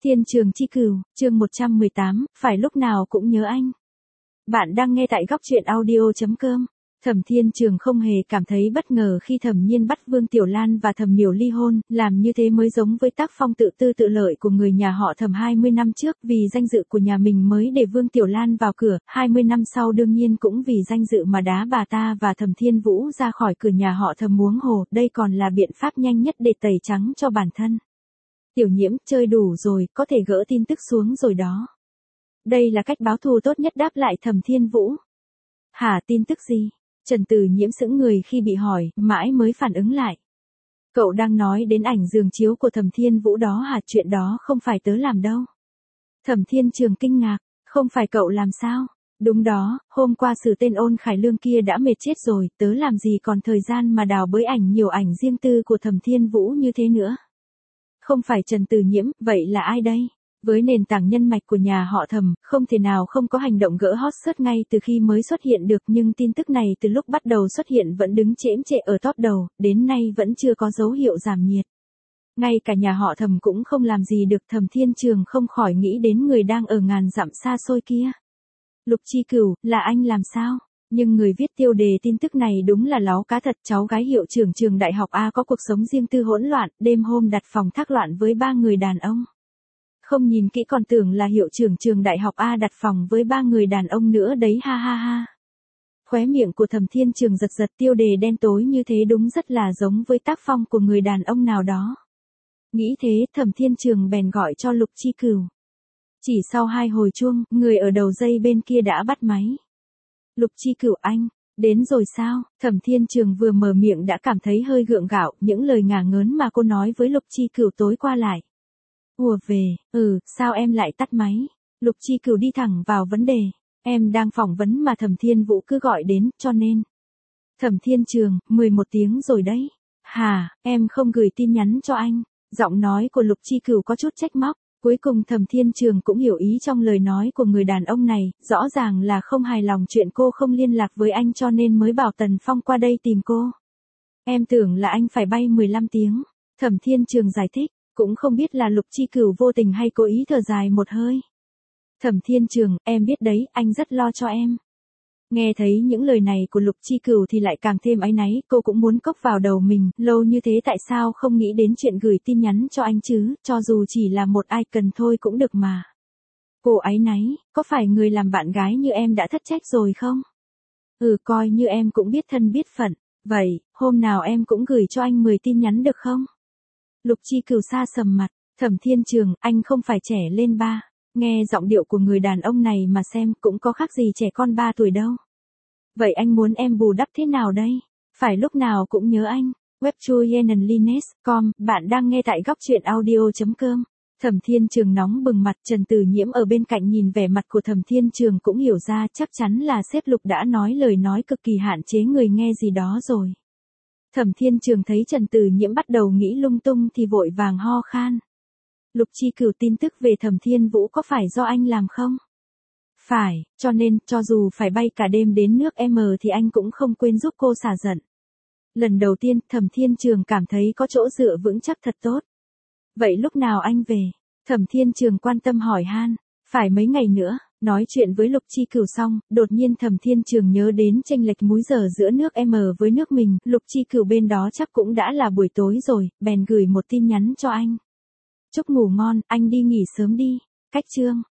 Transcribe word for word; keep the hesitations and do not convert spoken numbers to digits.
Thiên Trường Chi Cửu, chương một trăm mười tám, phải lúc nào cũng nhớ anh. Bạn đang nghe tại góc truyện audio chấm com. Thẩm Thiên Trường không hề cảm thấy bất ngờ khi Thẩm Nhiên bắt Vương Tiểu Lan và Thẩm Miểu ly hôn, làm như thế mới giống với tác phong tự tư tự lợi của người nhà họ Thẩm hai mươi năm trước, vì danh dự của nhà mình mới để Vương Tiểu Lan vào cửa, hai mươi năm sau đương nhiên cũng vì danh dự mà đá bà ta và Thẩm Thiên Vũ ra khỏi cửa nhà họ Thẩm huống hồ, đây còn là biện pháp nhanh nhất để tẩy trắng cho bản thân. Tiểu Nhiễm, chơi đủ rồi, có thể gỡ tin tức xuống rồi đó. Đây là cách báo thù tốt nhất, đáp lại Thẩm Thiên Vũ. Hả, tin tức gì? Trần Tử Nhiễm sững người khi bị hỏi, mãi mới phản ứng lại. Cậu đang nói đến ảnh giường chiếu của Thẩm Thiên Vũ đó hả? Chuyện đó không phải tớ làm đâu. Thẩm Thiên Trường kinh ngạc, không phải cậu làm sao? Đúng đó, hôm qua xử tên Ôn Khải Lương kia đã mệt chết rồi, tớ làm gì còn thời gian mà đào bới ảnh nhiều ảnh riêng tư của Thẩm Thiên Vũ như thế nữa. Không phải Trần Tử Nhiễm, vậy là ai đây? Với nền tảng nhân mạch của nhà họ Thẩm, không thể nào không có hành động gỡ hot search ngay từ khi mới xuất hiện được, nhưng tin tức này từ lúc bắt đầu xuất hiện vẫn đứng chễm chệ ở top đầu, đến nay vẫn chưa có dấu hiệu giảm nhiệt. Ngay cả nhà họ Thẩm cũng không làm gì được. Thẩm Thiên Trường không khỏi nghĩ đến người đang ở ngàn dặm xa xôi kia. Lục Chi Cửu, là anh làm sao? Nhưng người viết tiêu đề tin tức này đúng là láo cá thật. Cháu gái hiệu trưởng trường đại học A có cuộc sống riêng tư hỗn loạn, đêm hôm đặt phòng thác loạn với ba người đàn ông. Không nhìn kỹ còn tưởng là hiệu trưởng trường đại học A đặt phòng với ba người đàn ông nữa đấy, ha ha ha. Khóe miệng của Thẩm Thiên Trường giật giật, tiêu đề đen tối như thế đúng rất là giống với tác phong của người đàn ông nào đó. Nghĩ thế, Thẩm Thiên Trường bèn gọi cho Lục Chi Cửu. Chỉ sau hai hồi chuông, người ở đầu dây bên kia đã bắt máy. Lục Chi Cửu, anh, đến rồi sao? Thẩm Thiên Trường vừa mở miệng đã cảm thấy hơi gượng gạo, những lời ngả ngớn mà cô nói với Lục Chi Cửu tối qua lại. Ùa về, ừ, sao em lại tắt máy? Lục Chi Cửu đi thẳng vào vấn đề. Em đang phỏng vấn mà Thẩm Thiên Vũ cứ gọi đến, cho nên. Thẩm Thiên Trường, mười một tiếng rồi đấy. Hà, em không gửi tin nhắn cho anh. Giọng nói của Lục Chi Cửu có chút trách móc. Cuối cùng Thẩm Thiên Trường cũng hiểu ý trong lời nói của người đàn ông này, rõ ràng là không hài lòng chuyện cô không liên lạc với anh cho nên mới bảo Tần Phong qua đây tìm cô. Em tưởng là anh phải bay mười lăm tiếng. Thẩm Thiên Trường giải thích, cũng không biết là Lục Chi Cửu vô tình hay cố ý thở dài một hơi. Thẩm Thiên Trường, em biết đấy, anh rất lo cho em. Nghe thấy những lời này của Lục Chi Cửu thì lại càng thêm áy náy, cô cũng muốn cốc vào đầu mình, lâu như thế tại sao không nghĩ đến chuyện gửi tin nhắn cho anh chứ, cho dù chỉ là một icon thôi cũng được mà. Cô áy náy, có phải người làm bạn gái như em đã thất trách rồi không? Ừ, coi như em cũng biết thân biết phận, vậy, hôm nào em cũng gửi cho anh mười tin nhắn được không? Lục Chi Cửu sa sầm mặt, Thẩm Thiên Trường, anh không phải trẻ lên ba. Nghe giọng điệu của người đàn ông này mà xem cũng có khác gì trẻ con ba tuổi đâu. Vậy anh muốn em bù đắp thế nào đây? Phải lúc nào cũng nhớ anh. Web chuyenenlines chấm com, bạn đang nghe tại góc truyện audio chấm com. Thẩm Thiên Trường nóng bừng mặt, Trần Tử Nhiễm ở bên cạnh nhìn vẻ mặt của Thẩm Thiên Trường cũng hiểu ra chắc chắn là sếp Lục đã nói lời nói cực kỳ hạn chế người nghe gì đó rồi. Thẩm Thiên Trường thấy Trần Tử Nhiễm bắt đầu nghĩ lung tung thì vội vàng ho khan. Lục Chi Cửu, tin tức về Thẩm Thiên Vũ có phải do anh làm không? Phải, cho nên, cho dù phải bay cả đêm đến nước M thì anh cũng không quên giúp cô xả giận. Lần đầu tiên, Thẩm Thiên Trường cảm thấy có chỗ dựa vững chắc thật tốt. Vậy lúc nào anh về? Thẩm Thiên Trường quan tâm hỏi han. Phải mấy ngày nữa. Nói chuyện với Lục Chi Cửu xong, đột nhiên Thẩm Thiên Trường nhớ đến chênh lệch múi giờ giữa nước M với nước mình, Lục Chi Cửu bên đó chắc cũng đã là buổi tối rồi, bèn gửi một tin nhắn cho anh. Chúc ngủ ngon, anh đi nghỉ sớm đi. Cách chương.